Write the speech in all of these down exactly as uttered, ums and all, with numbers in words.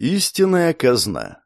Истинная казна.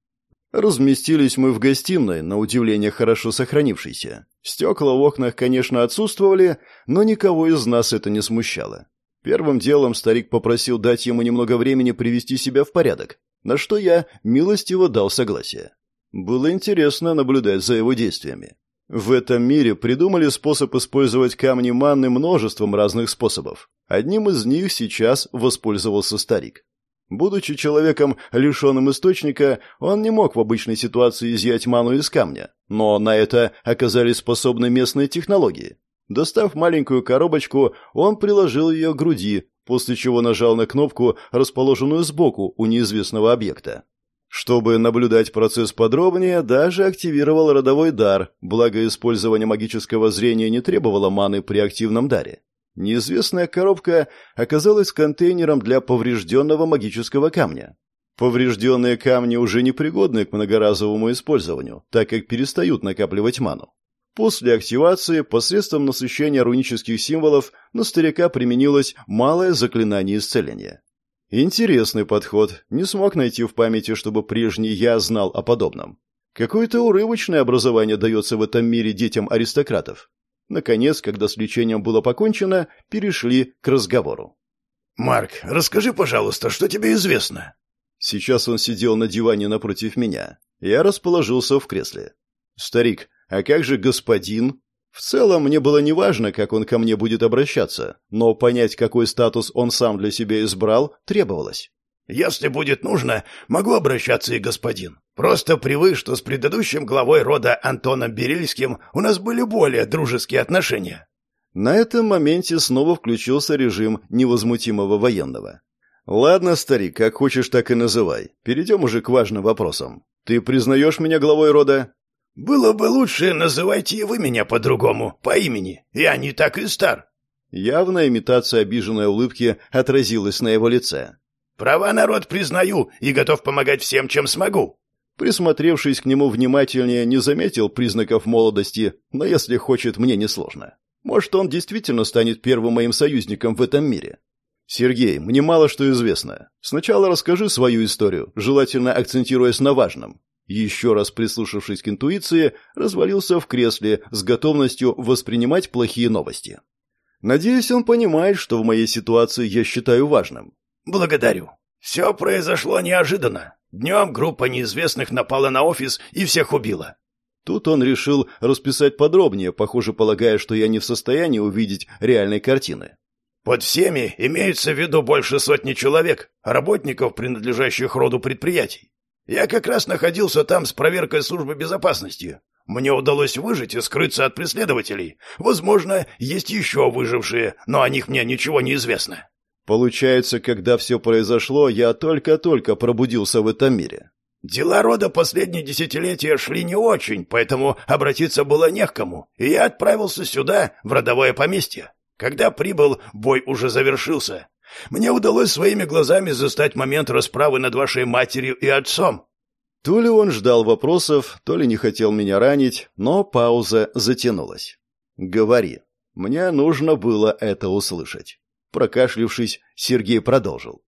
Разместились мы в гостиной, на удивление хорошо сохранившейся. Стекла в окнах, конечно, отсутствовали, но никого из нас это не смущало. Первым делом старик попросил дать ему немного времени привести себя в порядок, на что я милостиво дал согласие. Было интересно наблюдать за его действиями. В этом мире придумали способ использовать камни манны множеством разных способов. Одним из них сейчас воспользовался старик. Будучи человеком, лишенным источника, он не мог в обычной ситуации изъять ману из камня, но на это оказались способны местные технологии. Достав маленькую коробочку, он приложил ее к груди, после чего нажал на кнопку, расположенную сбоку у неизвестного объекта. Чтобы наблюдать процесс подробнее, даже активировал родовой дар, благо использование магического зрения не требовало маны при активном даре. Неизвестная коробка оказалась контейнером для поврежденного магического камня. Поврежденные камни уже непригодны к многоразовому использованию, так как перестают накапливать ману. После активации, посредством насыщения рунических символов, на старика применилось малое заклинание исцеления. Интересный подход. Не смог найти в памяти, чтобы прежний я знал о подобном. Какое-то урывочное образование дается в этом мире детям аристократов. Наконец, когда с лечением было покончено, перешли к разговору. «Марк, расскажи, пожалуйста, что тебе известно?» Сейчас он сидел на диване напротив меня. Я расположился в кресле. «Старик, а как же господин?» В целом, мне было неважно, как он ко мне будет обращаться, но понять, какой статус он сам для себя избрал, требовалось. «Если будет нужно, могу обращаться и господин. Просто привык, что с предыдущим главой рода Антоном Берильским у нас были более дружеские отношения». На этом моменте снова включился режим невозмутимого военного. «Ладно, старик, как хочешь, так и называй. Перейдем уже к важным вопросам. Ты признаешь меня главой рода?» «Было бы лучше, называйте и вы меня по-другому, по имени. Я не так и стар». Явная имитация обиженной улыбки отразилась на его лице. «Права народ признаю и готов помогать всем, чем смогу». Присмотревшись к нему внимательнее, не заметил признаков молодости, но если хочет, мне несложно. Может, он действительно станет первым моим союзником в этом мире. «Сергей, мне мало что известно. Сначала расскажи свою историю, желательно акцентируясь на важном». Еще раз прислушавшись к интуиции, развалился в кресле с готовностью воспринимать плохие новости. Надеюсь, он понимает, что в моей ситуации я считаю важным. «Благодарю. Все произошло неожиданно. Днем группа неизвестных напала на офис и всех убила». Тут он решил расписать подробнее, похоже, полагая, что я не в состоянии увидеть реальной картины. «Под всеми имеется в виду больше сотни человек, работников, принадлежащих роду предприятий. Я как раз находился там с проверкой службы безопасности. Мне удалось выжить и скрыться от преследователей. Возможно, есть еще выжившие, но о них мне ничего не известно». Получается, когда все произошло, я только-только пробудился в этом мире. «Дела рода последние десятилетия шли не очень, поэтому обратиться было не к кому, и я отправился сюда, в родовое поместье. Когда прибыл, бой уже завершился. Мне удалось своими глазами застать момент расправы над вашей матерью и отцом». То ли он ждал вопросов, то ли не хотел меня ранить, но пауза затянулась. «Говори. Мне нужно было это услышать». Прокашлившись, Сергей продолжил.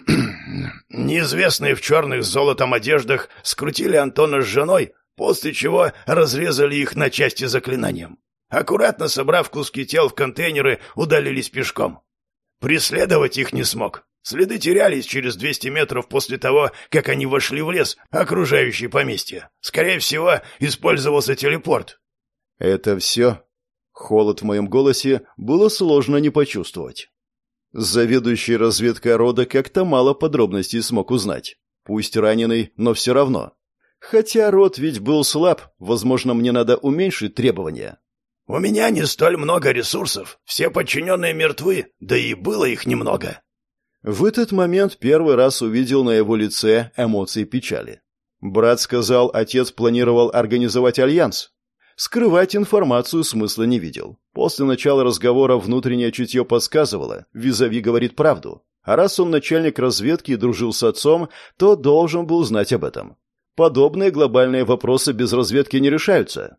«Неизвестные в черных с золотом одеждах скрутили Антона с женой, после чего разрезали их на части заклинанием. Аккуратно собрав куски тел в контейнеры, удалились пешком. Преследовать их не смог. Следы терялись через двести метров после того, как они вошли в лес, окружающий поместье. Скорее всего, использовался телепорт». «Это все?» Холод в моем голосе было сложно не почувствовать. Заведующий разведкой рода как-то мало подробностей смог узнать. Пусть раненый, но все равно. Хотя род ведь был слаб, возможно, мне надо уменьшить требования. «У меня не столь много ресурсов. Все подчиненные мертвы, да и было их немного». В этот момент первый раз увидел на его лице эмоции печали. Брат сказал, отец планировал организовать альянс. Скрывать информацию смысла не видел. После начала разговора внутреннее чутье подсказывало, визави говорит правду. А раз он начальник разведки и дружил с отцом, то должен был знать об этом. Подобные глобальные вопросы без разведки не решаются.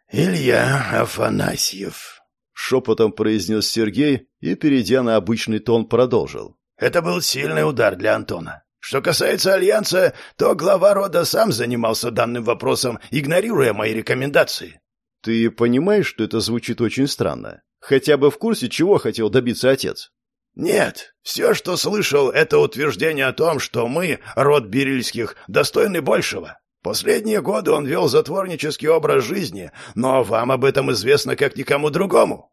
«Илья Афанасьев», — шепотом произнес Сергей и, перейдя на обычный тон, продолжил. «Это был сильный удар для Антона. Что касается Альянса, то глава рода сам занимался данным вопросом, игнорируя мои рекомендации. Ты понимаешь, что это звучит очень странно? Хотя бы в курсе, чего хотел добиться отец? Нет, все, что слышал, это утверждение о том, что мы, род Берильских, достойны большего. Последние годы он вел затворнический образ жизни, но вам об этом известно как никому другому.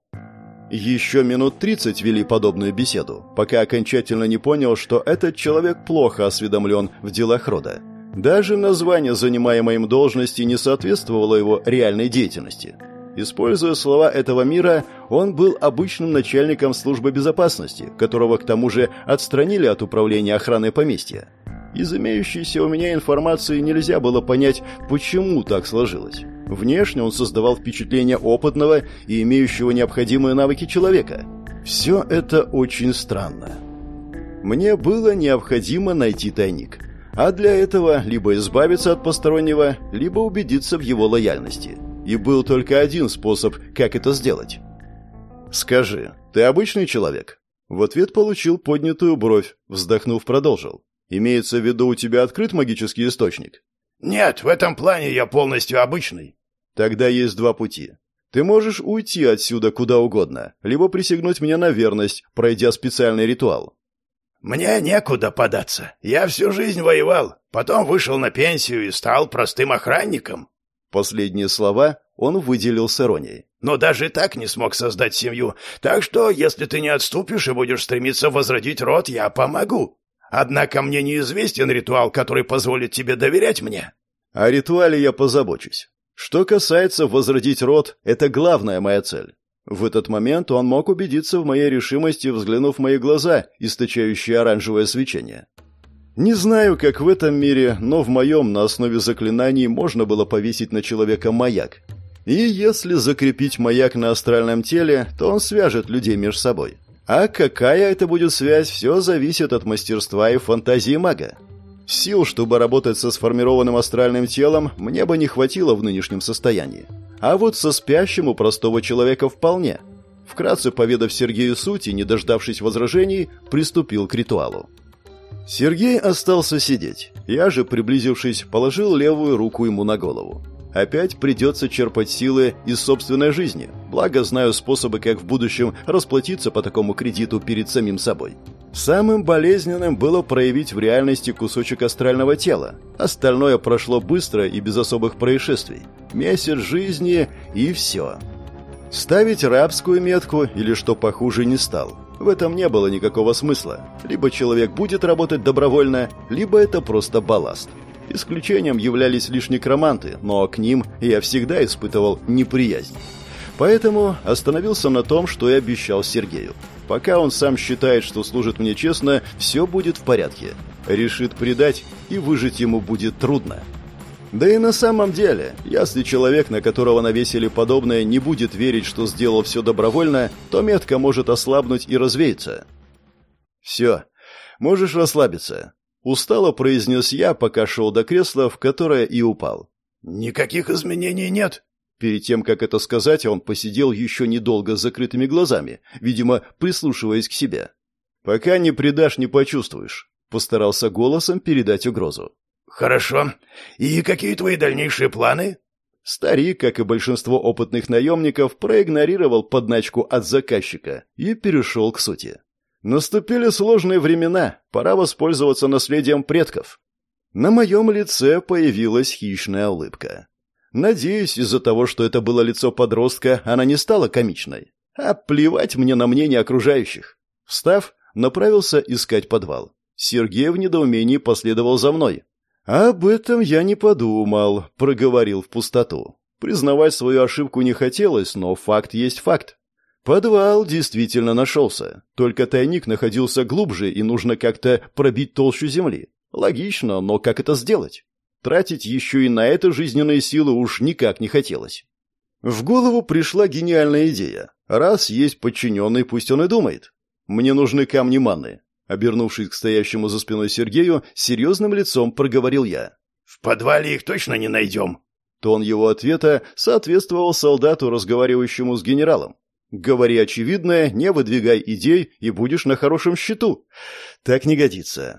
Еще минут тридцать вели подобную беседу, пока окончательно не понял, что этот человек плохо осведомлен в делах рода. Даже название занимаемой им должности не соответствовало его реальной деятельности. Используя слова этого мира, он был обычным начальником службы безопасности, которого к тому же отстранили от управления охраной поместья. Из имеющейся у меня информации нельзя было понять, почему так сложилось. Внешне он создавал впечатление опытного и имеющего необходимые навыки человека. Все это очень странно. Мне было необходимо найти тайник. А для этого либо избавиться от постороннего, либо убедиться в его лояльности. И был только один способ, как это сделать. «Скажи, ты обычный человек?» В ответ получил поднятую бровь, вздохнув, продолжил. «Имеется в виду, у тебя открыт магический источник?» «Нет, в этом плане я полностью обычный». «Тогда есть два пути. Ты можешь уйти отсюда куда угодно, либо присягнуть мне на верность, пройдя специальный ритуал». «Мне некуда податься. Я всю жизнь воевал, потом вышел на пенсию и стал простым охранником». Последние слова он выделил с иронией. «Но даже так не смог создать семью, так что, если ты не отступишь и будешь стремиться возродить род, я помогу. Однако мне неизвестен ритуал, который позволит тебе доверять мне». «О ритуале я позабочусь. Что касается возродить род, это главная моя цель». В этот момент он мог убедиться в моей решимости, взглянув в мои глаза, источающие оранжевое свечение. Не знаю, как в этом мире, но в моем на основе заклинаний можно было повесить на человека маяк. И если закрепить маяк на астральном теле, то он свяжет людей между собой. А какая это будет связь, все зависит от мастерства и фантазии мага. Сил, чтобы работать со сформированным астральным телом, мне бы не хватило в нынешнем состоянии. А вот со спящим у простого человека вполне. Вкратце поведав Сергею суть и, не дождавшись возражений, приступил к ритуалу. Сергей остался сидеть. Я же, приблизившись, положил левую руку ему на голову. Опять придется черпать силы из собственной жизни, благо знаю способы, как в будущем расплатиться по такому кредиту перед самим собой. Самым болезненным было проявить в реальности кусочек астрального тела. Остальное прошло быстро и без особых происшествий. Месяц жизни и все. Ставить рабскую метку или что похуже не стал. В этом не было никакого смысла. Либо человек будет работать добровольно, либо это просто балласт. Исключением являлись лишь некроманты, но к ним я всегда испытывал неприязнь. Поэтому остановился на том, что и обещал Сергею. Пока он сам считает, что служит мне честно, все будет в порядке. Решит предать, и выжить ему будет трудно. Да и на самом деле, если человек, на которого навесили подобное, не будет верить, что сделал все добровольно, то метка может ослабнуть и развеяться. «Все, можешь расслабиться», — устало произнес я, пока шел до кресла, в которое и упал. «Никаких изменений нет». Перед тем, как это сказать, он посидел еще недолго с закрытыми глазами, видимо, прислушиваясь к себе. «Пока не предашь, не почувствуешь», — постарался голосом передать угрозу. «Хорошо. И какие твои дальнейшие планы?» Старик, как и большинство опытных наемников, проигнорировал подначку от заказчика и перешел к сути. «Наступили сложные времена, пора воспользоваться наследием предков». На моем лице появилась хищная улыбка. Надеюсь, из-за того, что это было лицо подростка, она не стала комичной. А плевать мне на мнение окружающих. Встав, направился искать подвал. Сергей в недоумении последовал за мной. «Об этом я не подумал», — проговорил в пустоту. Признавать свою ошибку не хотелось, но факт есть факт. Подвал действительно нашелся, только тайник находился глубже, и нужно как-то пробить толщу земли. Логично, но как это сделать? Тратить еще и на это жизненные силы уж никак не хотелось. В голову пришла гениальная идея. Раз есть подчиненный, пусть он и думает. Мне нужны камни манны. Обернувшись к стоящему за спиной Сергею, серьезным лицом проговорил я. «В подвале их точно не найдем». Тон его ответа соответствовал солдату, разговаривающему с генералом. «Говори очевидное, не выдвигай идей, и будешь на хорошем счету». Так не годится.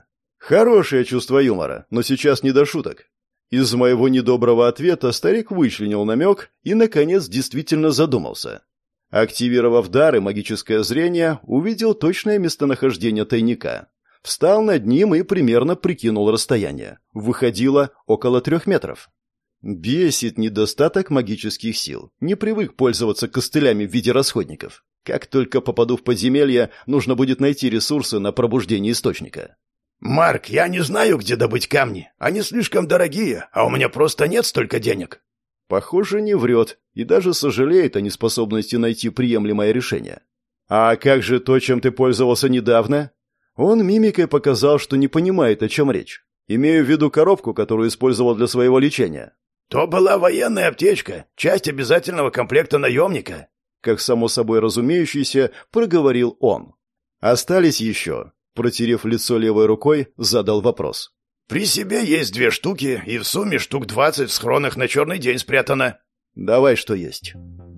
Хорошее чувство юмора, но сейчас не до шуток. Из моего недоброго ответа старик вычленил намек и, наконец, действительно задумался. Активировав дар и магическое зрение, увидел точное местонахождение тайника. Встал над ним и примерно прикинул расстояние. Выходило около трех метров. Бесит недостаток магических сил. Не привык пользоваться костылями в виде расходников. Как только попаду в подземелье, нужно будет найти ресурсы на пробуждение источника. «Марк, я не знаю, где добыть камни. Они слишком дорогие, а у меня просто нет столько денег». Похоже, не врет и даже сожалеет о неспособности найти приемлемое решение. «А как же то, чем ты пользовался недавно?» Он мимикой показал, что не понимает, о чем речь. «Имею в виду коробку, которую использовал для своего лечения». «То была военная аптечка, часть обязательного комплекта наемника», как само собой разумеющееся, проговорил он. «Остались еще?» Протерев лицо левой рукой, задал вопрос. «При себе есть две штуки, и в сумме штук двадцать в схронах на черный день спрятано». «Давай, что есть».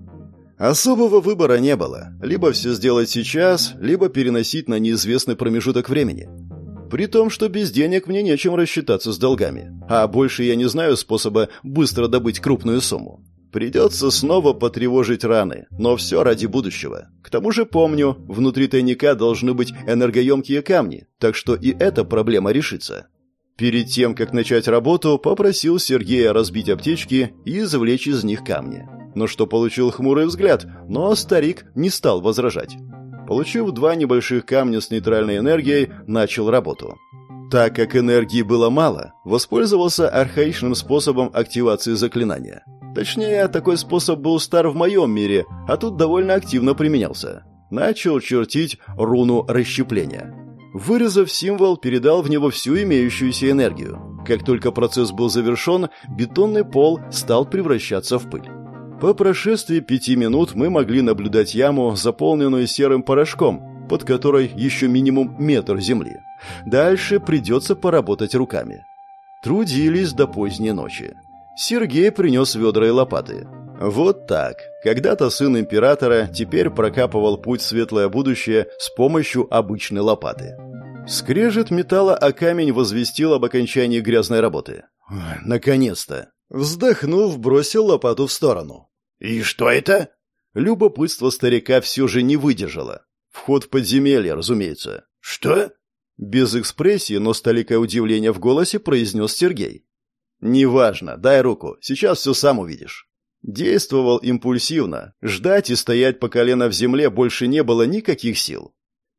Особого выбора не было. Либо все сделать сейчас, либо переносить на неизвестный промежуток времени. При том, что без денег мне нечем рассчитаться с долгами. А больше я не знаю способа быстро добыть крупную сумму. Придется снова потревожить раны, но все ради будущего. К тому же помню, внутри тайника должны быть энергоемкие камни, так что и эта проблема решится. Перед тем, как начать работу, попросил Сергея разбить аптечки и извлечь из них камни. Но что получил хмурый взгляд, но старик не стал возражать. Получив два небольших камня с нейтральной энергией, начал работу. Так как энергии было мало, воспользовался архаичным способом активации заклинания. Точнее, такой способ был стар в моем мире, а тут довольно активно применялся. Начал чертить руну расщепления. Вырезав символ, передал в него всю имеющуюся энергию. Как только процесс был завершен, бетонный пол стал превращаться в пыль. По прошествии пяти минут мы могли наблюдать яму, заполненную серым порошком, под которой еще минимум метр земли. Дальше придется поработать руками. Трудились до поздней ночи. Сергей принес ведра и лопаты. Вот так. Когда-то сын императора теперь прокапывал путь в светлое будущее с помощью обычной лопаты. Скрежет металла о камень возвестил об окончании грязной работы. Наконец-то. Вздохнув, бросил лопату в сторону. «И что это?» Любопытство старика все же не выдержало. Вход в подземелье, разумеется. «Что?» Без экспрессии, но с толикой удивления в голосе произнес Сергей. «Неважно, дай руку, сейчас все сам увидишь». Действовал импульсивно, ждать и стоять по колено в земле больше не было никаких сил.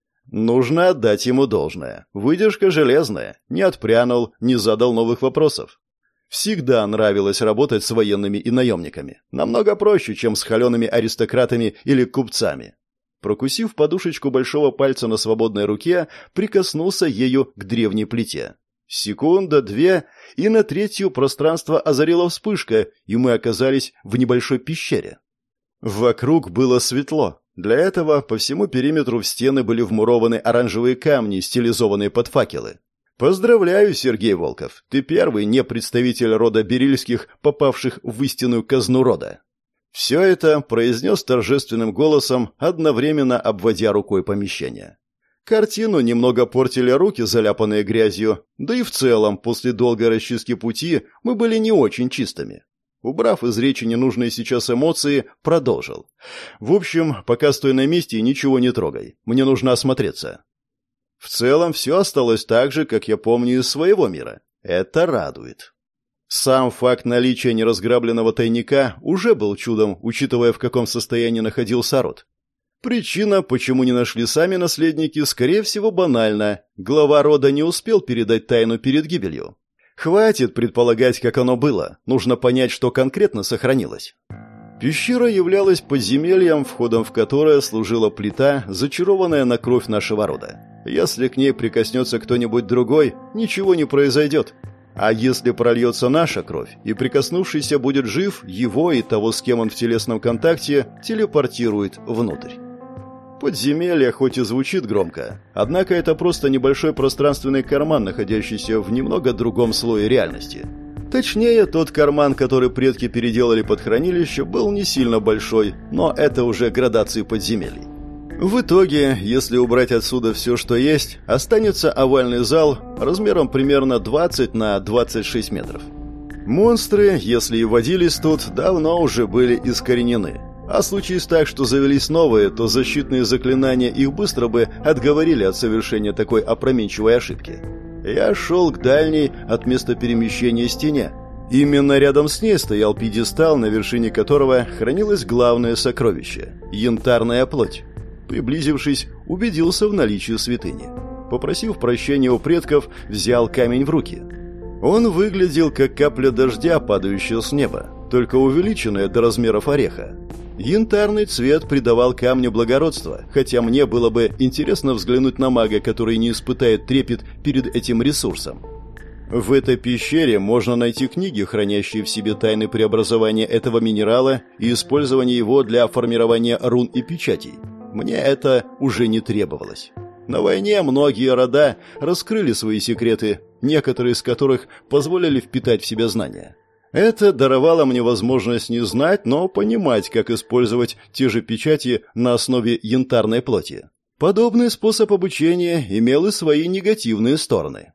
Нужно отдать ему должное. Выдержка железная, не отпрянул, не задал новых вопросов. Всегда нравилось работать с военными и наемниками. Намного проще, чем с холеными аристократами или купцами. Прокусив подушечку большого пальца на свободной руке, прикоснулся ею к древней плите. Секунда, две, и на третью пространство озарила вспышка, и мы оказались в небольшой пещере. Вокруг было светло. Для этого по всему периметру в стены были вмурованы оранжевые камни, стилизованные под факелы. Поздравляю, Сергей Волков, ты первый не представитель рода Берильских, попавших в истинную казну рода. Все это произнес торжественным голосом, одновременно обводя рукой помещение. Картину немного портили руки, заляпанные грязью, да и в целом, после долгой расчистки пути, мы были не очень чистыми. Убрав из речи ненужные сейчас эмоции, продолжил. В общем, пока стой на месте и ничего не трогай, мне нужно осмотреться. В целом, все осталось так же, как я помню из своего мира. Это радует. Сам факт наличия неразграбленного тайника уже был чудом, учитывая, в каком состоянии находился род. Причина, почему не нашли сами наследники, скорее всего, банальна. Глава рода не успел передать тайну перед гибелью. Хватит предполагать, как оно было. Нужно понять, что конкретно сохранилось. Пещера являлась подземельем, входом в которое служила плита, зачарованная на кровь нашего рода. Если к ней прикоснется кто-нибудь другой, ничего не произойдет. А если прольется наша кровь, и прикоснувшийся будет жив, его и того, с кем он в телесном контакте, телепортирует внутрь. Подземелье хоть и звучит громко, однако это просто небольшой пространственный карман, находящийся в немного другом слое реальности. Точнее, тот карман, который предки переделали под хранилище, был не сильно большой, но это уже градации подземелий. В итоге, если убрать отсюда все, что есть, останется овальный зал размером примерно двадцать на двадцать шесть метров. Монстры, если и водились тут, давно уже были искоренены. А случись так, что завелись новые, то защитные заклинания их быстро бы отговорили от совершения такой опрометчивой ошибки. Я шел к дальней от места перемещения стене. Именно рядом с ней стоял пьедестал, на вершине которого хранилось главное сокровище – янтарная плоть. Приблизившись, убедился в наличии святыни. Попросив прощения у предков, взял камень в руки. Он выглядел как капля дождя, падающая с неба, только увеличенная до размеров ореха. Янтарный цвет придавал камню благородство, хотя мне было бы интересно взглянуть на мага, который не испытает трепет перед этим ресурсом. В этой пещере можно найти книги, хранящие в себе тайны преобразования этого минерала и использования его для формирования рун и печатей. Мне это уже не требовалось. На войне многие рода раскрыли свои секреты, некоторые из которых позволили впитать в себя знания. Это даровало мне возможность не знать, но понимать, как использовать те же печати на основе янтарной плоти. Подобный способ обучения имел и свои негативные стороны.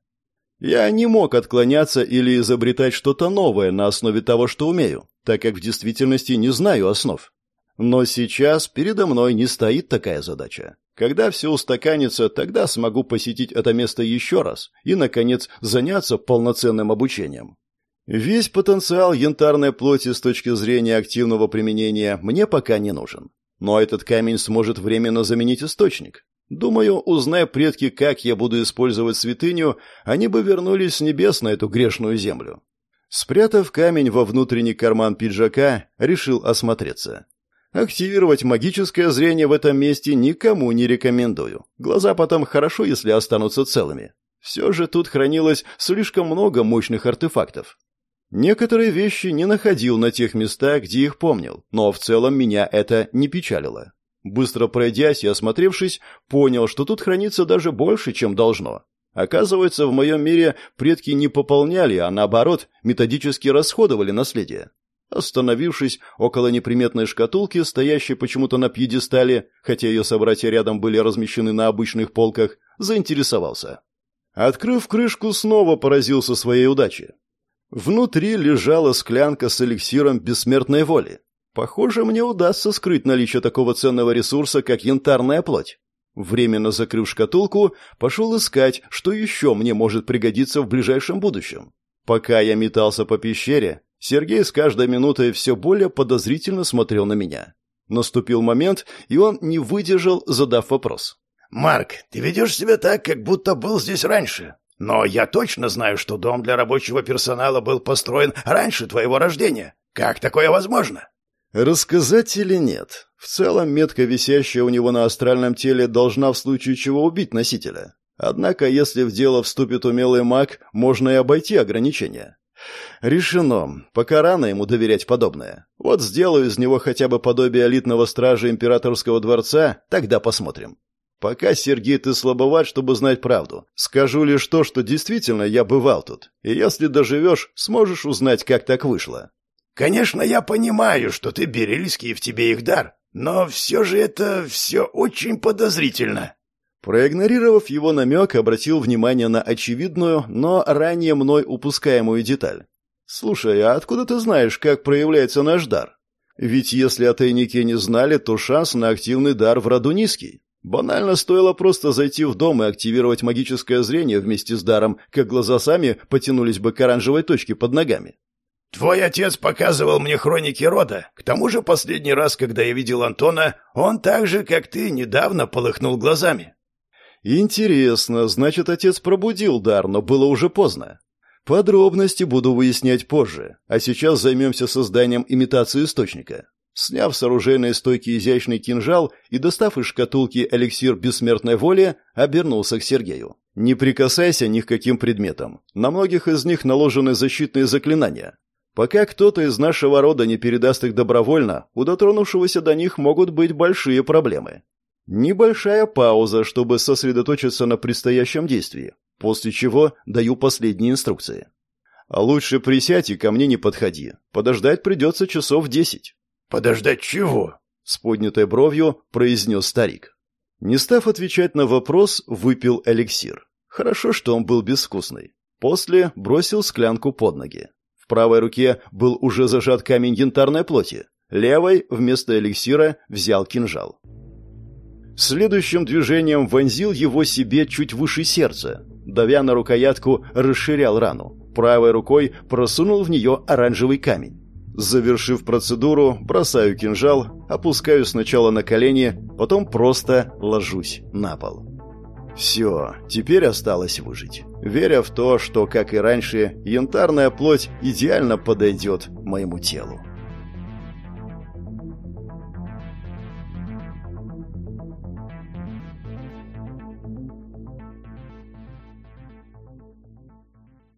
Я не мог отклоняться или изобретать что-то новое на основе того, что умею, так как в действительности не знаю основ. Но сейчас передо мной не стоит такая задача. Когда все устаканится, тогда смогу посетить это место еще раз и, наконец, заняться полноценным обучением. Весь потенциал янтарной плоти с точки зрения активного применения мне пока не нужен. Но этот камень сможет временно заменить источник. Думаю, узнай предки, как я буду использовать святыню, они бы вернулись с небес на эту грешную землю. Спрятав камень во внутренний карман пиджака, решил осмотреться. Активировать магическое зрение в этом месте никому не рекомендую. Глаза потом хорошо, если останутся целыми. Все же тут хранилось слишком много мощных артефактов. Некоторые вещи не находил на тех местах, где их помнил, но в целом меня это не печалило. Быстро пройдясь и осмотревшись, понял, что тут хранится даже больше, чем должно. Оказывается, в моем мире предки не пополняли, а наоборот, методически расходовали наследие. Остановившись около неприметной шкатулки, стоящей почему-то на пьедестале, хотя ее собратья рядом были размещены на обычных полках, заинтересовался. Открыв крышку, снова поразился своей удаче. Внутри лежала склянка с эликсиром бессмертной воли. Похоже, мне удастся скрыть наличие такого ценного ресурса, как янтарная плоть. Временно закрыв шкатулку, пошел искать, что еще мне может пригодиться в ближайшем будущем. Пока я метался по пещере, Сергей с каждой минутой все более подозрительно смотрел на меня. Наступил момент, и он не выдержал, задав вопрос. «Марк, ты ведешь себя так, как будто был здесь раньше. Но я точно знаю, что дом для рабочего персонала был построен раньше твоего рождения. Как такое возможно?» Рассказать или нет? В целом, метка, висящая у него на астральном теле, должна в случае чего убить носителя. Однако, если в дело вступит умелый маг, можно и обойти ограничения. Решено. Пока рано ему доверять подобное. Вот сделаю из него хотя бы подобие элитного стража императорского дворца, тогда посмотрим. Пока, Сергей, ты слабоват, чтобы знать правду. Скажу лишь то, что действительно я бывал тут. И если доживешь, сможешь узнать, как так вышло. «Конечно, я понимаю, что ты берильский и в тебе их дар, но все же это все очень подозрительно». Проигнорировав его намек, обратил внимание на очевидную, но ранее мной упускаемую деталь. «Слушай, а откуда ты знаешь, как проявляется наш дар? Ведь если о тайнике не знали, то шанс на активный дар в роду низкий. Банально стоило просто зайти в дом и активировать магическое зрение вместе с даром, как глаза сами потянулись бы к оранжевой точке под ногами». «Твой отец показывал мне хроники рода. К тому же последний раз, когда я видел Антона, он так же, как ты, недавно полыхнул глазами». «Интересно, значит, отец пробудил дар, но было уже поздно. Подробности буду выяснять позже, а сейчас займемся созданием имитации источника». Сняв с оружейной стойки изящный кинжал и достав из шкатулки эликсир бессмертной воли, обернулся к Сергею. «Не прикасайся ни к каким предметам. На многих из них наложены защитные заклинания. Пока кто-то из нашего рода не передаст их добровольно, у дотронувшегося до них могут быть большие проблемы». Небольшая пауза, чтобы сосредоточиться на предстоящем действии, после чего даю последние инструкции. «А лучше присядь и ко мне не подходи. Подождать придется часов десять». «Подождать чего?» — с поднятой бровью произнес старик. Не став отвечать на вопрос, выпил эликсир. Хорошо, что он был безвкусный. После бросил склянку под ноги. В правой руке был уже зажат камень янтарной плоти. Левой вместо эликсира взял кинжал. Следующим движением вонзил его себе чуть выше сердца. Давя на рукоятку, расширял рану. Правой рукой просунул в нее оранжевый камень. Завершив процедуру, бросаю кинжал, опускаю сначала на колени, потом просто ложусь на пол. Все, теперь осталось выжить, веря в то, что, как и раньше, янтарная плоть идеально подойдет моему телу.